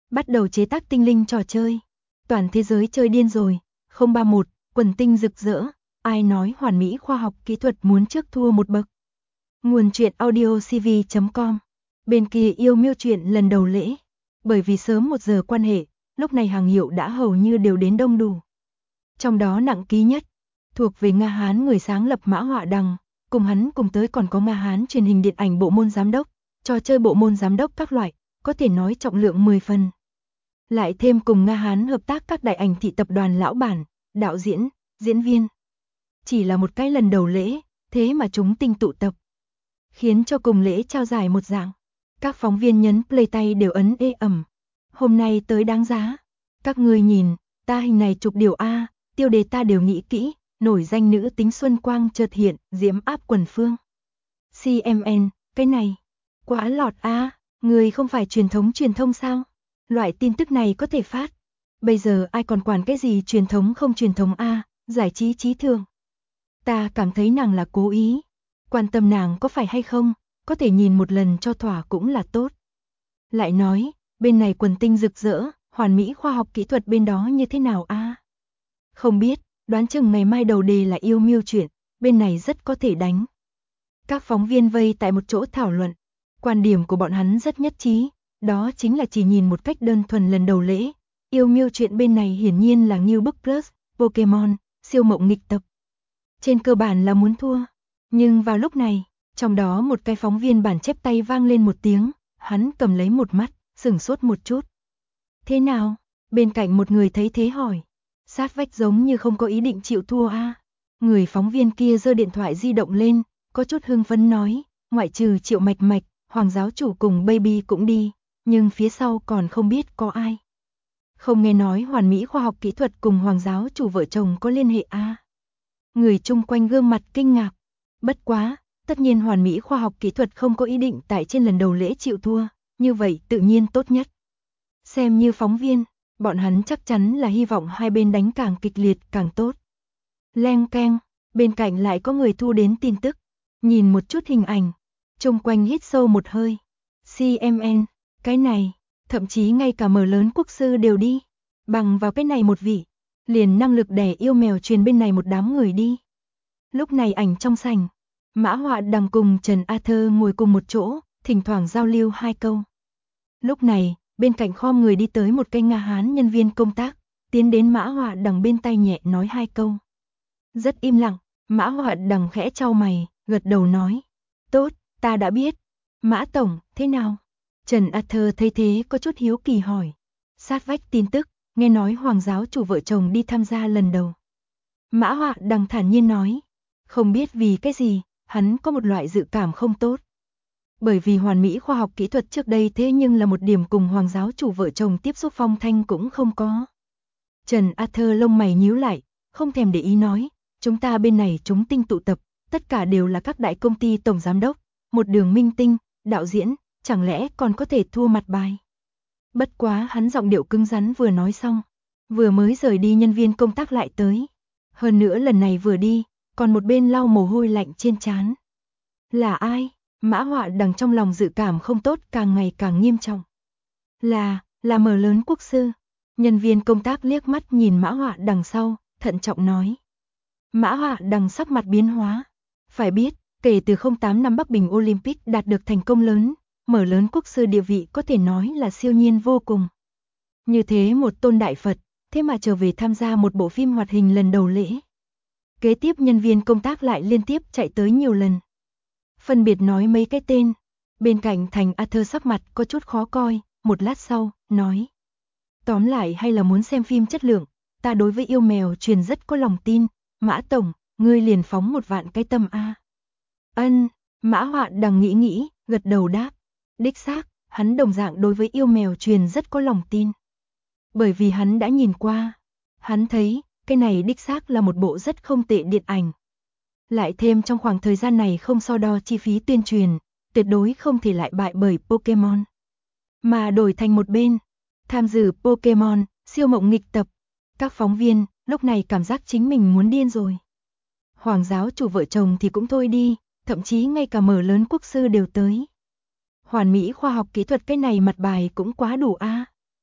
bắt đầu chế tác tinh linh trò chơi. Toàn thế giới chơi điên rồi, 031, quần tinh rực rỡ, ai nói hoàn mỹ khoa học kỹ thuật muốn trước thua một bậc. Nguồn truyện audio cv.com. Bên kia yêu miêu chuyện lần đầu lễ. Bởi vì sớm 1 giờ quan hệ, lúc này hàng hiệu đã hầu như đều đến đông đủ. Trong đó nặng ký nhất, thuộc về Nga Hán người sáng lập Mã Họa Đằng, cùng hắn cùng tới còn có Nga Hán truyền hình điện ảnh bộ môn giám đốc, trò chơi bộ môn giám đốc các loại, có thể nói trọng lượng 10 phần. Lại thêm cùng Nga Hán hợp tác các đại ảnh thị tập đoàn lão bản, đạo diễn, diễn viên. Chỉ là một cái lần đầu lễ, thế mà chúng tinh tụ tập. Khiến cho cùng lễ trao giải một dạng. Các phóng viên nhấn play tay đều ấn ê ẩm. Hôm nay tới đáng giá. Các người nhìn, ta hình này chụp điều A, tiêu đề ta đều nghĩ kỹ, nổi danh nữ tính Xuân Quang chợt hiện, diễm áp quần phương. CMN, cái này, quá lọt A, người không phải truyền thông sao? Loại tin tức này có thể phát. Bây giờ ai còn quản cái gì truyền thống không truyền thống A, giải trí trí thường. Ta cảm thấy nàng là cố ý. Quan tâm nàng có phải hay không, có thể nhìn một lần cho thỏa cũng là tốt. Lại nói, bên này quần tinh rực rỡ, hoàn mỹ khoa học kỹ thuật bên đó như thế nào a? Không biết, đoán chừng ngày mai đầu đề là yêu miêu chuyện, bên này rất có thể đánh. Các phóng viên vây tại một chỗ thảo luận, quan điểm của bọn hắn rất nhất trí, đó chính là chỉ nhìn một cách đơn thuần lần đầu lễ. Yêu miêu chuyện bên này hiển nhiên là New Book Plus, Pokemon, siêu mộng nghịch tập. Trên cơ bản là muốn thua. Nhưng vào lúc này, trong đó một cái phóng viên bản chép tay vang lên một tiếng, hắn cầm lấy một mắt, sửng sốt một chút. Thế nào? Bên cạnh một người thấy thế hỏi. Sát vách giống như không có ý định chịu thua a. Người phóng viên kia giơ điện thoại di động lên, có chút hưng phấn nói, ngoại trừ Triệu Mạch Mạch, Hoàng giáo chủ cùng Baby cũng đi, nhưng phía sau còn không biết có ai. Không nghe nói hoàn mỹ khoa học kỹ thuật cùng Hoàng giáo chủ vợ chồng có liên hệ a. Người chung quanh gương mặt kinh ngạc. Bất quá, tất nhiên hoàn mỹ khoa học kỹ thuật không có ý định tại trên lần đầu lễ chịu thua, như vậy tự nhiên tốt nhất. Xem như phóng viên, bọn hắn chắc chắn là hy vọng hai bên đánh càng kịch liệt càng tốt. Leng keng, bên cạnh lại có người thu đến tin tức, nhìn một chút hình ảnh, chung quanh hít sâu một hơi. CMN, cái này, thậm chí ngay cả mở lớn quốc sư đều đi, bằng vào cái này một vị, liền năng lực đè yêu mèo truyền bên này một đám người đi. Lúc này ảnh trong sảnh, Mã Họa Đằng cùng Trần Arthur ngồi cùng một chỗ, thỉnh thoảng giao lưu hai câu. Lúc này, bên cạnh khom người đi tới một cái Nga Hán nhân viên công tác, tiến đến Mã Họa Đằng bên tai nhẹ nói hai câu. Rất im lặng, Mã Họa Đằng khẽ chau mày, gật đầu nói. Tốt, ta đã biết. Mã Tổng, thế nào? Trần Arthur thấy thế có chút hiếu kỳ hỏi. Sát vách tin tức, nghe nói Hoàng giáo chủ vợ chồng đi tham gia lần đầu. Mã Họa Đằng thản nhiên nói. Không biết vì cái gì, hắn có một loại dự cảm không tốt. Bởi vì hoàn mỹ khoa học kỹ thuật trước đây thế nhưng là một điểm cùng Hoàng giáo chủ vợ chồng tiếp xúc phong thanh cũng không có. Trần Arthur lông mày nhíu lại, không thèm để ý nói, chúng ta bên này chúng tinh tụ tập, tất cả đều là các đại công ty tổng giám đốc, một đường minh tinh, đạo diễn, chẳng lẽ còn có thể thua mặt bài. Bất quá hắn giọng điệu cứng rắn vừa nói xong, vừa mới rời đi nhân viên công tác lại tới. Hơn nữa lần này vừa đi, còn một bên lau mồ hôi lạnh trên trán. Là ai? Mã Họa Đằng trong lòng dự cảm không tốt càng ngày càng nghiêm trọng. Là mở lớn quốc sư. Nhân viên công tác liếc mắt nhìn Mã Họa Đằng sau, thận trọng nói. Mã Họa Đằng sắc mặt biến hóa. Phải biết, kể từ 08 năm Bắc Bình Olympic đạt được thành công lớn, mở lớn quốc sư địa vị có thể nói là siêu nhiên vô cùng. Như thế một tôn đại Phật, thế mà trở về tham gia một bộ phim hoạt hình lần đầu lễ. Kế tiếp nhân viên công tác lại liên tiếp chạy tới nhiều lần. Phân biệt nói mấy cái tên. Bên cạnh Thành Arthur sắc mặt có chút khó coi, một lát sau, nói. Tóm lại hay là muốn xem phim chất lượng, ta đối với yêu mèo truyền rất có lòng tin, Mã Tổng, ngươi liền phóng một vạn cái tâm a. Ân, Mã Họa Đằng nghĩ, gật đầu đáp. Đích xác, hắn đồng dạng đối với yêu mèo truyền rất có lòng tin. Bởi vì hắn đã nhìn qua, hắn thấy, cái này đích xác là một bộ rất không tệ điện ảnh. Lại thêm trong khoảng thời gian này không so đo chi phí tuyên truyền, tuyệt đối không thể lại bại bởi Pokemon. Mà đổi thành một bên, tham dự Pokemon, siêu mộng nghịch tập, các phóng viên lúc này cảm giác chính mình muốn điên rồi. Hoàng giáo chủ vợ chồng thì cũng thôi đi, thậm chí ngay cả mở lớn quốc sư đều tới. Hoàn mỹ khoa học kỹ thuật cái này mặt bài cũng quá đủ a.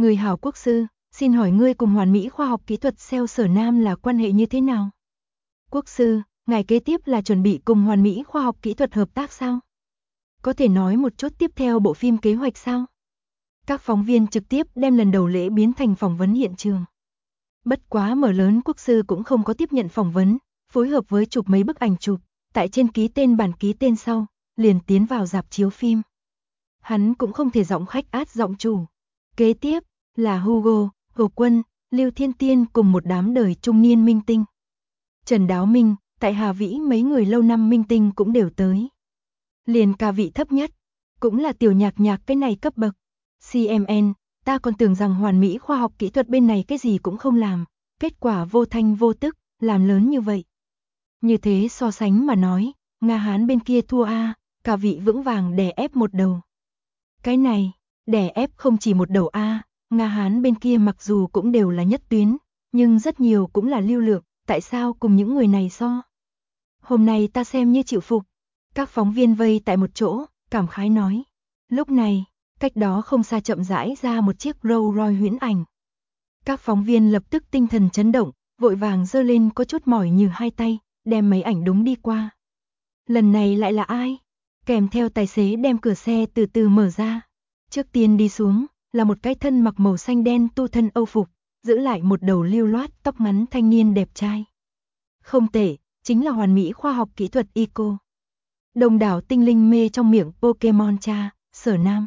Người hảo quốc sư, xin hỏi ngươi cùng Hoàn Mỹ khoa học kỹ thuật SEO Sở Nam là quan hệ như thế nào? Quốc sư, ngài kế tiếp là chuẩn bị cùng Hoàn Mỹ khoa học kỹ thuật hợp tác sao? Có thể nói một chút tiếp theo bộ phim kế hoạch sao? Các phóng viên trực tiếp đem lần đầu lễ biến thành phỏng vấn hiện trường. Bất quá mở lớn quốc sư cũng không có tiếp nhận phỏng vấn, phối hợp với chụp mấy bức ảnh chụp, tại trên ký tên bản ký tên sau, liền tiến vào rạp chiếu phim. Hắn cũng không thể giọng khách át giọng chủ. Kế tiếp là Hugo, Hồ Quân, Lưu Thiên Tiên cùng một đám đời trung niên minh tinh. Trần Đáo Minh, tại Hà Vĩ mấy người lâu năm minh tinh cũng đều tới. Liền ca vị thấp nhất, cũng là tiểu nhạc nhạc cái này cấp bậc. CMN, ta còn tưởng rằng Hoàn Mỹ khoa học kỹ thuật bên này cái gì cũng không làm, kết quả vô thanh vô tức, làm lớn như vậy. Như thế so sánh mà nói, Nga Hán bên kia thua a, cả vị vững vàng đè ép một đầu. Cái này, đè ép không chỉ một đầu a, Nga Hán bên kia mặc dù cũng đều là nhất tuyến, nhưng rất nhiều cũng là lưu lượng, tại sao cùng những người này so? Hôm nay ta xem như chịu phục. Các phóng viên vây tại một chỗ, cảm khái nói. Lúc này, cách đó không xa chậm rãi ra một chiếc Rolls Royce huyễn ảnh. Các phóng viên lập tức tinh thần chấn động, vội vàng giơ lên có chút mỏi như hai tay, đem mấy ảnh đúng đi qua. Lần này lại là ai? Kèm theo tài xế đem cửa xe từ từ mở ra. Trước tiên đi xuống, là một cái thân mặc màu xanh đen tu thân Âu phục, giữ lại một đầu lưu loát tóc ngắn thanh niên đẹp trai. Không tệ, chính là Hoàn Mỹ khoa học kỹ thuật Eco. Đông đảo tinh linh mê trong miệng Pokemon cha, Sở Nam.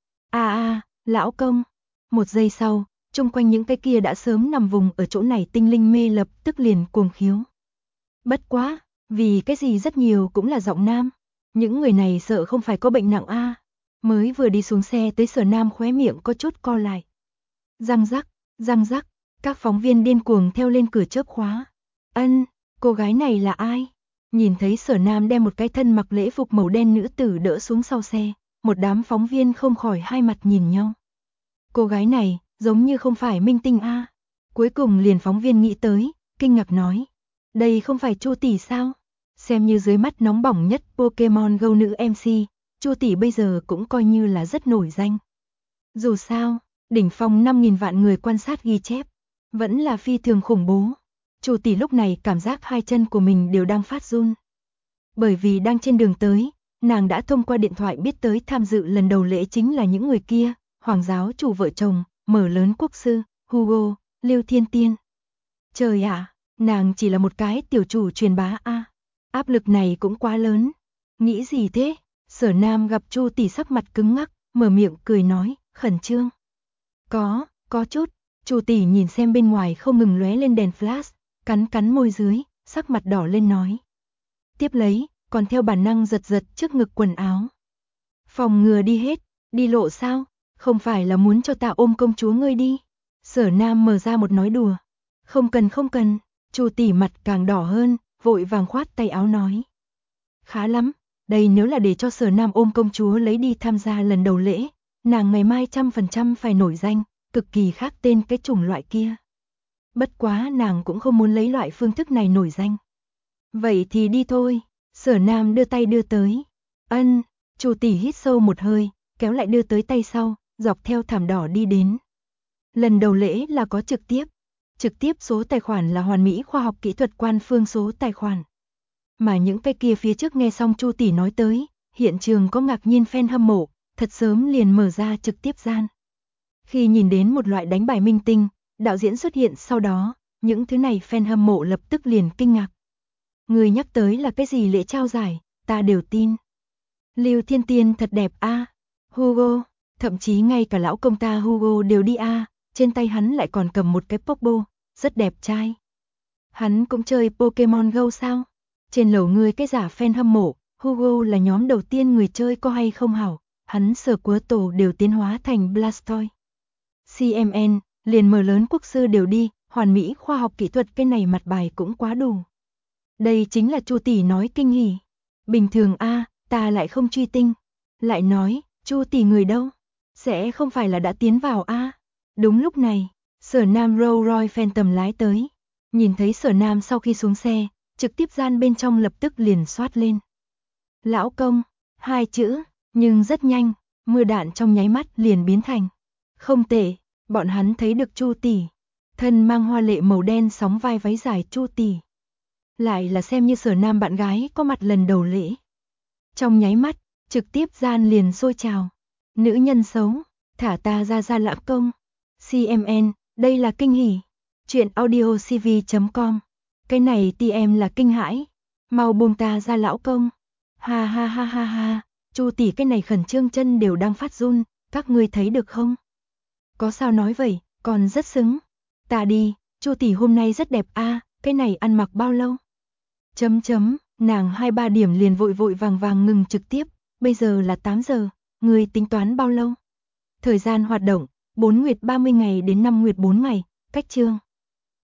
Lão công. Một giây sau, chung quanh những cái kia đã sớm nằm vùng ở chỗ này tinh linh mê lập tức liền cuồng khiếu. Bất quá, vì cái gì rất nhiều cũng là giọng nam. Những người này sợ không phải có bệnh nặng a. Mới vừa đi xuống xe tới Sở Nam khóe miệng có chút co lại. Răng rắc, các phóng viên điên cuồng theo lên cửa chớp khóa. Cô gái này là ai? Nhìn thấy Sở Nam đem một cái thân mặc lễ phục màu đen nữ tử đỡ xuống sau xe, một đám phóng viên không khỏi hai mặt nhìn nhau. Cô gái này, giống như không phải minh tinh a. Cuối cùng liền phóng viên nghĩ tới, kinh ngạc nói. Đây không phải Chu tỷ sao? Xem như dưới mắt nóng bỏng nhất Pokemon Go nữ MC, Chu tỷ bây giờ cũng coi như là rất nổi danh. Dù sao, đỉnh phong 5.000 vạn người quan sát ghi chép, vẫn là phi thường khủng bố. Chu tỷ lúc này cảm giác hai chân của mình đều đang phát run. Bởi vì đang trên đường tới, nàng đã thông qua điện thoại biết tới tham dự lần đầu lễ chính là những người kia, Hoàng giáo chủ vợ chồng, mở lớn quốc sư, Hugo, Lưu Thiên Tiên. Trời ạ, nàng chỉ là một cái tiểu chủ truyền bá a. Áp lực này cũng quá lớn. Nghĩ gì thế? Sở Nam gặp Chu tỷ sắc mặt cứng ngắc, mở miệng cười nói, khẩn trương. Có chút. Chu tỷ nhìn xem bên ngoài không ngừng lóe lên đèn flash, cắn môi dưới, sắc mặt đỏ lên nói. Tiếp lấy, còn theo bản năng giật trước ngực quần áo. Phòng ngừa đi hết, đi lộ sao? Không phải là muốn cho ta ôm công chúa ngươi đi. Sở Nam mở ra một nói đùa. Không cần. Chu tỷ mặt càng đỏ hơn, vội vàng khoát tay áo nói. Khá lắm, đây nếu là để cho Sở Nam ôm công chúa lấy đi tham gia lần đầu lễ, nàng ngày mai 100% phải nổi danh, cực kỳ khác tên cái chủng loại kia. Bất quá nàng cũng không muốn lấy loại phương thức này nổi danh. Vậy thì đi thôi. Sở Nam đưa tay đưa tới. Chu tỷ hít sâu một hơi, kéo lại đưa tới tay sau, dọc theo thảm đỏ đi đến. Lần đầu lễ là có trực tiếp số tài khoản là Hoàn Mỹ khoa học kỹ thuật quan phương số tài khoản. Mà những cái kia phía trước nghe xong Chu tỷ nói tới, hiện trường có ngạc nhiên fan hâm mộ, thật sớm liền mở ra trực tiếp gian. Khi nhìn đến một loại đánh bài minh tinh, đạo diễn xuất hiện sau đó, những thứ này fan hâm mộ lập tức liền kinh ngạc. Người nhắc tới là cái gì lễ trao giải, ta đều tin. Lưu Thiên Tiên thật đẹp a. Hugo, thậm chí ngay cả lão công ta Hugo đều đi a, trên tay hắn lại còn cầm một cái Popo, rất đẹp trai. Hắn cũng chơi Pokemon Go sao? Trên lầu người cái giả fan hâm mộ, Hugo là nhóm đầu tiên người chơi có hay không hảo, hắn sở của tổ đều tiến hóa thành Blastoise. CMN, liền mở lớn quốc sư đều đi, Hoàn Mỹ khoa học kỹ thuật cái này mặt bài cũng quá đủ. Đây chính là Chu tỷ nói kinh hỉ. Bình thường a, ta lại không truy tinh. Lại nói, Chu tỷ người đâu? Sẽ không phải là đã tiến vào a? Đúng lúc này, Sở Nam Rolls Royce Phantom lái tới. Nhìn thấy Sở Nam sau khi xuống xe, trực tiếp gian bên trong lập tức liền xoát lên. Lão công, 2 chữ, nhưng rất nhanh, mưa đạn trong nháy mắt liền biến thành. Không tệ, Bọn hắn thấy được Chu tỷ, thân mang hoa lệ màu đen sóng vai váy dài Chu tỷ. Lại là xem như Sở Nam bạn gái có mặt lần đầu lễ. Trong nháy mắt, trực tiếp gian liền sôi trào. Nữ nhân xấu, thả ta ra lão công. CMN, đây là kinh hỉ. Chuyện audiocv.com. Cái này TM là kinh hãi. Mau buông ta ra lão công. Ha ha ha ha ha. Chu tỷ cái này khẩn trương chân đều đang phát run, các ngươi thấy được không? Có sao nói vậy, còn rất xứng. Ta đi, Chu tỷ hôm nay rất đẹp a, cái này ăn mặc bao lâu? Nàng 2-3 điểm liền vội vàng ngừng trực tiếp, bây giờ là 8 giờ, ngươi tính toán bao lâu? Thời gian hoạt động, 4 nguyệt 30 ngày đến 5 nguyệt 4 ngày, cách chương.